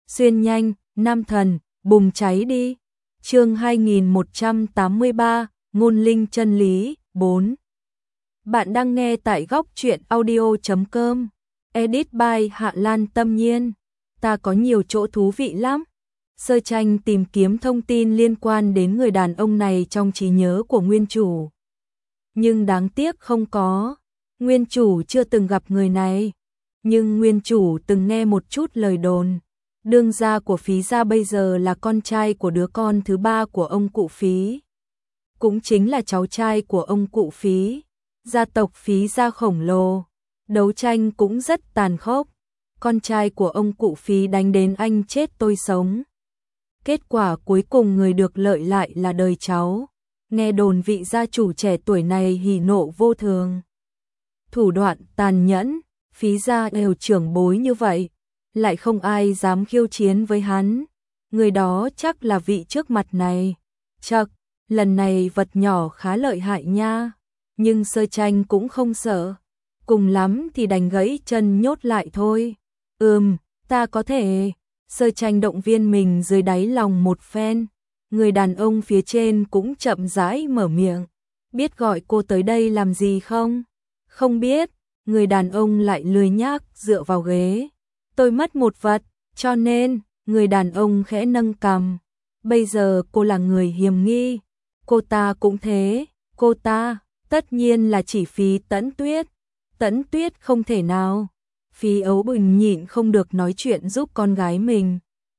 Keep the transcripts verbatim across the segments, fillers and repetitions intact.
Xuyên nhanh, nam thần, bùng cháy đi. Chương hai nghìn một trăm tám mươi ba, ngôn linh chân lý, bốn. Bạn đang nghe tại góc truyện audio chấm com. Edit by Hạ Lan Tâm Nhiên. Ta có nhiều chỗ thú vị lắm. Sơ tranh tìm kiếm thông tin liên quan đến người đàn ông này trong trí nhớ của nguyên chủ. Nhưng đáng tiếc không có. Nguyên chủ chưa từng gặp người này. Nhưng nguyên chủ từng nghe một chút lời đồn. Đương gia của Phí gia bây giờ là con trai của đứa con thứ ba của ông cụ Phí. Cũng chính là cháu trai của ông cụ Phí. Gia tộc Phí gia khổng lồ. Đấu tranh cũng rất tàn khốc. Con trai của ông cụ Phí đánh đến anh chết tôi sống. Kết quả cuối cùng người được lợi lại là đời cháu. Nghe đồn vị gia chủ trẻ tuổi này hỉ nộ vô thường. Thủ đoạn tàn nhẫn, Phí gia đều trưởng bối như vậy. Lại không ai dám khiêu chiến với hắn. Người đó chắc là vị trước mặt này. Chậc, lần này vật nhỏ khá lợi hại nha. Nhưng sơ tranh cũng không sợ. Cùng lắm thì đành gãy chân nhốt lại thôi. Ừm, ta có thể. Sơ tranh động viên mình dưới đáy lòng một phen. Người đàn ông phía trên cũng chậm rãi mở miệng. Biết gọi cô tới đây làm gì không? Không biết. Người đàn ông lại lười nhác dựa vào ghế. Tôi mất một vật, cho nên, người đàn ông khẽ nâng cằm. Bây giờ cô là người hiềm nghi. Cô ta cũng thế. Cô ta, tất nhiên là chỉ Phí Tẫn Tuyết. Tẫn Tuyết không thể nào. Phí Ấu Bình nhịn không được nói chuyện giúp con gái mình.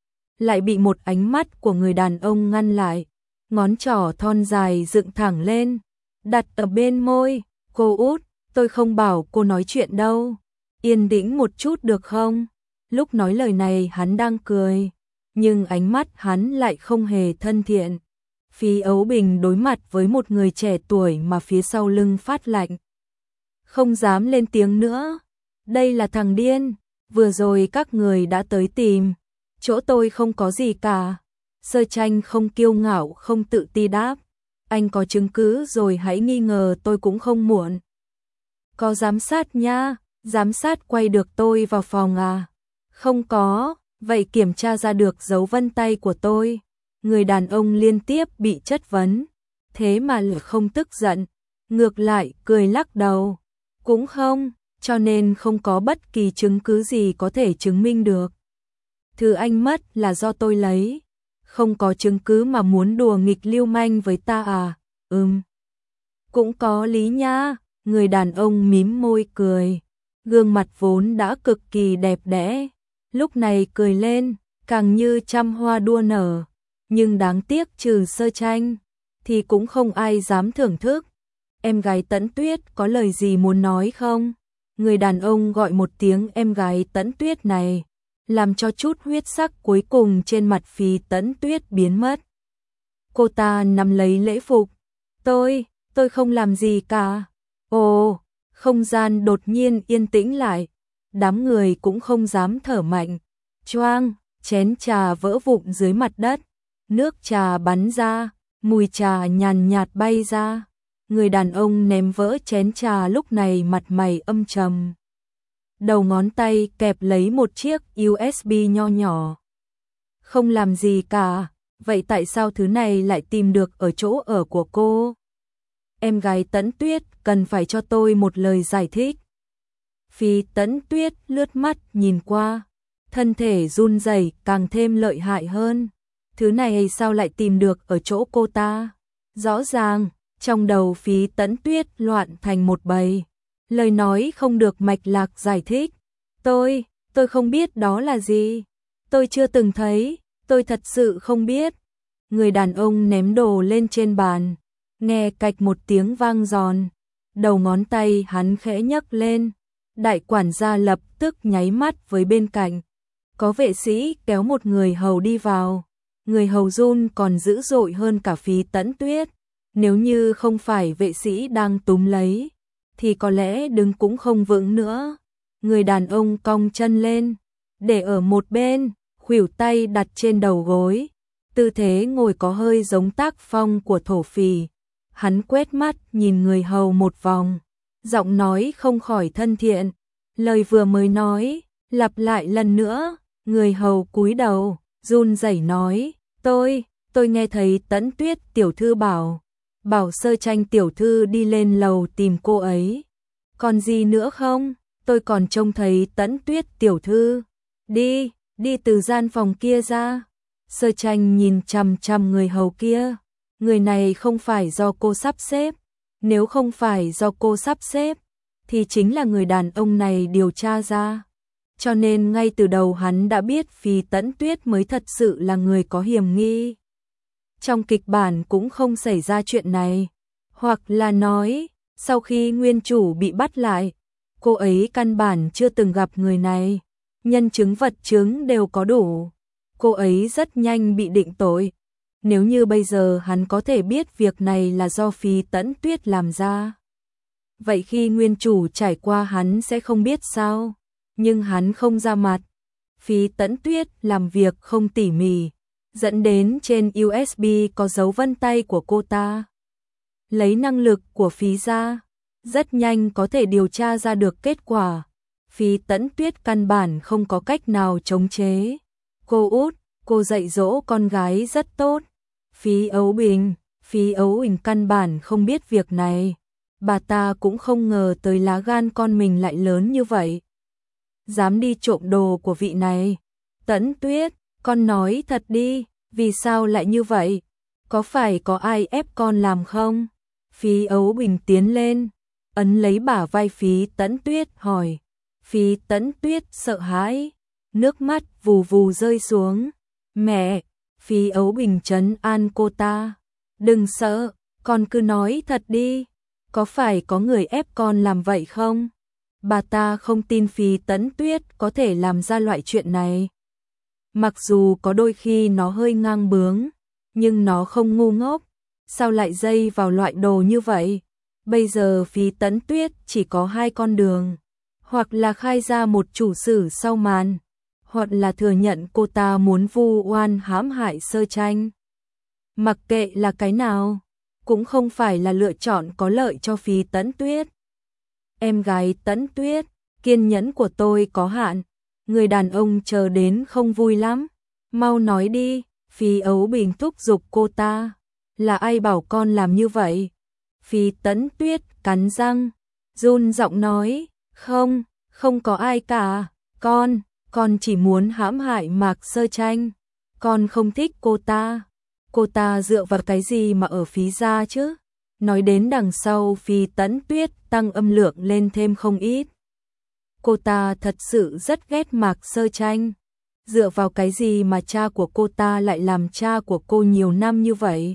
Lại bị một ánh mắt của người đàn ông ngăn lại. Ngón trỏ thon dài dựng thẳng lên. Đặt ở bên môi. Cô út, tôi không bảo cô nói chuyện đâu. Yên tĩnh một chút được không? Lúc nói lời này hắn đang cười. Nhưng ánh mắt hắn lại không hề thân thiện. Phí Ấu Bình đối mặt với một người trẻ tuổi mà phía sau lưng phát lạnh. Không dám lên tiếng nữa. Đây là thằng điên. Vừa rồi các người đã tới tìm. Chỗ tôi không có gì cả. Sơ tranh không kiêu ngạo không tự ti đáp. Anh có chứng cứ rồi hãy nghi ngờ tôi cũng không muộn. Có giám sát nha. Giám sát quay được tôi vào phòng à? Không có. Vậy kiểm tra ra được dấu vân tay của tôi. Người đàn ông liên tiếp bị chất vấn. Thế mà lại không tức giận. Ngược lại cười lắc đầu. Cũng không. Cho nên không có bất kỳ chứng cứ gì có thể chứng minh được. Thứ anh mất là do tôi lấy. Không có chứng cứ mà muốn đùa nghịch lưu manh với ta à? Ừm. Cũng có lý nha. Người đàn ông mím môi cười. Gương mặt vốn đã cực kỳ đẹp đẽ. Lúc này cười lên, càng như trăm hoa đua nở. Nhưng đáng tiếc trừ sơ tranh, thì cũng không ai dám thưởng thức. Em gái Tẫn Tuyết có lời gì muốn nói không? Người đàn ông gọi một tiếng em gái Tẫn Tuyết này, làm cho chút huyết sắc cuối cùng trên mặt Phí Tẫn Tuyết biến mất. Cô ta nắm lấy lễ phục. Tôi, tôi không làm gì cả. Ồ, không gian đột nhiên yên tĩnh lại. Đám người cũng không dám thở mạnh. Choang, chén trà vỡ vụn dưới mặt đất. Nước trà bắn ra, mùi trà nhàn nhạt bay ra. Người đàn ông ném vỡ chén trà lúc này mặt mày âm trầm. Đầu ngón tay kẹp lấy một chiếc u ét bê nho nhỏ. Không làm gì cả, vậy tại sao thứ này lại tìm được ở chỗ ở của cô? Em gái Tẫn Tuyết cần phải cho tôi một lời giải thích. Phí Tẫn Tuyết lướt mắt nhìn qua, thân thể run rẩy càng thêm lợi hại hơn. Thứ này sao lại tìm được ở chỗ cô ta? Rõ ràng, trong đầu Phí Tẫn Tuyết loạn thành một bầy. Lời nói không được mạch lạc giải thích. Tôi, tôi không biết đó là gì. Tôi chưa từng thấy, tôi thật sự không biết. Người đàn ông ném đồ lên trên bàn. Nghe cạch một tiếng vang giòn. Đầu ngón tay hắn khẽ nhấc lên. Đại quản gia lập tức nháy mắt với bên cạnh. Có vệ sĩ kéo một người hầu đi vào. Người hầu run còn dữ dội hơn cả Phí Tẫn Tuyết. Nếu như không phải vệ sĩ đang túm lấy, thì có lẽ đứng cũng không vững nữa. Người đàn ông cong chân lên, để ở một bên, khuỷu tay đặt trên đầu gối. Tư thế ngồi có hơi giống tác phong của thổ phỉ. Hắn quét mắt nhìn người hầu một vòng. Giọng nói không khỏi thân thiện. Lời vừa mới nói, lặp lại lần nữa. Người hầu cúi đầu, run rẩy nói, tôi, tôi nghe thấy Tẫn Tuyết tiểu thư bảo, bảo Sơ Tranh tiểu thư đi lên lầu tìm cô ấy. Còn gì nữa không? Tôi còn trông thấy Tẫn Tuyết tiểu thư. Đi, đi từ gian phòng kia ra. Sơ Tranh nhìn chằm chằm người hầu kia. Người này không phải do cô sắp xếp. Nếu không phải do cô sắp xếp, thì chính là người đàn ông này điều tra ra. Cho nên ngay từ đầu hắn đã biết Phi Tẫn Tuyết mới thật sự là người có hiểm nghi. Trong kịch bản cũng không xảy ra chuyện này. Hoặc là nói, sau khi nguyên chủ bị bắt lại, cô ấy căn bản chưa từng gặp người này. Nhân chứng vật chứng đều có đủ. Cô ấy rất nhanh bị định tội. Nếu như bây giờ hắn có thể biết việc này là do Phi Tẫn Tuyết làm ra, vậy khi nguyên chủ trải qua hắn sẽ không biết sao. Nhưng hắn không ra mặt. Phi Tẫn Tuyết làm việc không tỉ mỉ, dẫn đến trên u ét bê có dấu vân tay của cô ta. Lấy năng lực của Phi ra, rất nhanh có thể điều tra ra được kết quả. Phi Tẫn Tuyết căn bản không có cách nào chống chế. Cô út, cô dạy dỗ con gái rất tốt. Phi Ấu Bình, Phi Ấu Bình căn bản không biết việc này. Bà ta cũng không ngờ tới lá gan con mình lại lớn như vậy. Dám đi trộm đồ của vị này. Tẫn Tuyết, con nói thật đi, vì sao lại như vậy? Có phải có ai ép con làm không? Phi Ấu Bình tiến lên, ấn lấy bả vai Phi Tẫn Tuyết hỏi. Phi Tẫn Tuyết sợ hãi, nước mắt vù vù rơi xuống. Mẹ, Phi Ấu Bình trấn an cô ta. Đừng sợ, con cứ nói thật đi. Có phải có người ép con làm vậy không? Bà ta không tin Phi Tẫn Tuyết có thể làm ra loại chuyện này. Mặc dù có đôi khi nó hơi ngang bướng, nhưng nó không ngu ngốc. Sao lại dây vào loại đồ như vậy? Bây giờ Phi Tẫn Tuyết chỉ có hai con đường. Hoặc là khai ra một chủ sử sau màn, hoặc là thừa nhận cô ta muốn vu oan hãm hại Sơ Tranh. Mặc kệ là cái nào, cũng không phải là lựa chọn có lợi cho Phi Tẫn Tuyết. Em gái Tẫn Tuyết, kiên nhẫn của tôi có hạn. Người đàn ông chờ đến không vui lắm. Mau nói đi, Phi Ấu Bình thúc giục cô ta. Là ai bảo con làm như vậy? Phi Tẫn Tuyết cắn răng, run giọng nói, không, không có ai cả. Con, con chỉ muốn hãm hại Mạc Sơ Tranh. Con không thích cô ta. Cô ta dựa vào cái gì mà ở Phí gia chứ? Nói đến đằng sau Phi Tẫn Tuyết tăng âm lượng lên thêm không ít. Cô ta thật sự rất ghét Mạc Sơ Tranh. Dựa vào cái gì mà cha của cô ta lại làm cha của cô nhiều năm như vậy?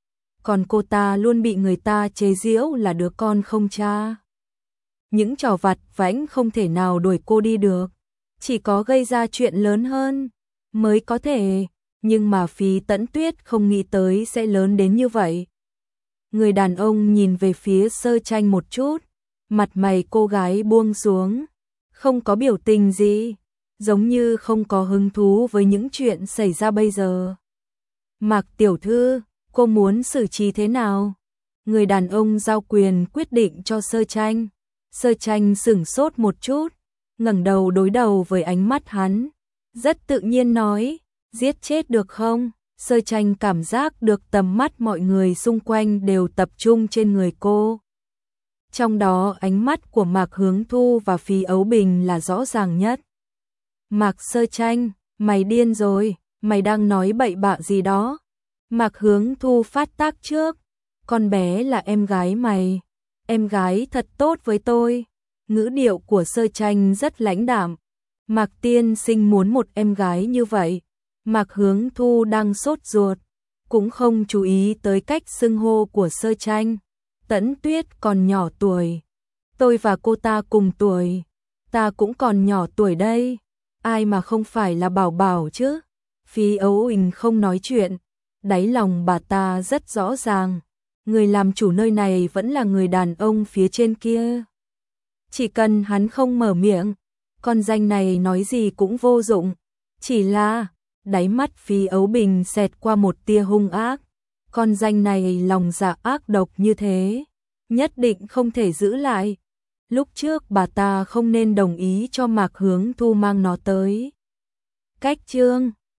Còn cô ta luôn bị người ta chế giễu là đứa con không cha. Những trò vặt vãnh không thể nào đuổi cô đi được. Chỉ có gây ra chuyện lớn hơn mới có thể. Nhưng mà Phi Tẫn Tuyết không nghĩ tới sẽ lớn đến như vậy. Người đàn ông nhìn về phía Sơ Tranh một chút, mặt mày cô gái buông xuống, không có biểu tình gì, giống như không có hứng thú với những chuyện xảy ra bây giờ. Mạc tiểu thư, cô muốn xử trí thế nào? Người đàn ông giao quyền quyết định cho Sơ Tranh. Sơ Tranh sửng sốt một chút, ngẩng đầu đối đầu với ánh mắt hắn, rất tự nhiên nói, giết chết được không? Sơ Tranh cảm giác được tầm mắt mọi người xung quanh đều tập trung trên người cô. Trong đó ánh mắt của Mạc Hướng Thu và Phi Ấu Bình là rõ ràng nhất. Mạc Sơ Tranh, mày điên rồi, mày đang nói bậy bạ gì đó? Mạc Hướng Thu phát tác trước, con bé là em gái mày, em gái thật tốt với tôi. Ngữ điệu của Sơ Tranh rất lãnh đạm. Mạc tiên sinh muốn một em gái như vậy. Mạc Hướng Thu đang sốt ruột, cũng không chú ý tới cách xưng hô của Sơ Tranh. Tẫn Tuyết còn nhỏ tuổi, tôi và cô ta cùng tuổi, ta cũng còn nhỏ tuổi đây, ai mà không phải là bảo bảo chứ? Phi Ấu Bình không nói chuyện, đáy lòng bà ta rất rõ ràng, người làm chủ nơi này vẫn là người đàn ông phía trên kia. Chỉ cần hắn không mở miệng, con danh này nói gì cũng vô dụng, chỉ là đáy mắt Phi Ấu Bình xẹt qua một tia hung ác. Con danh này lòng dạ ác độc như thế, nhất định không thể giữ lại. Lúc trước bà ta không nên đồng ý cho Mạc Hướng Thu mang nó tới. Cách chương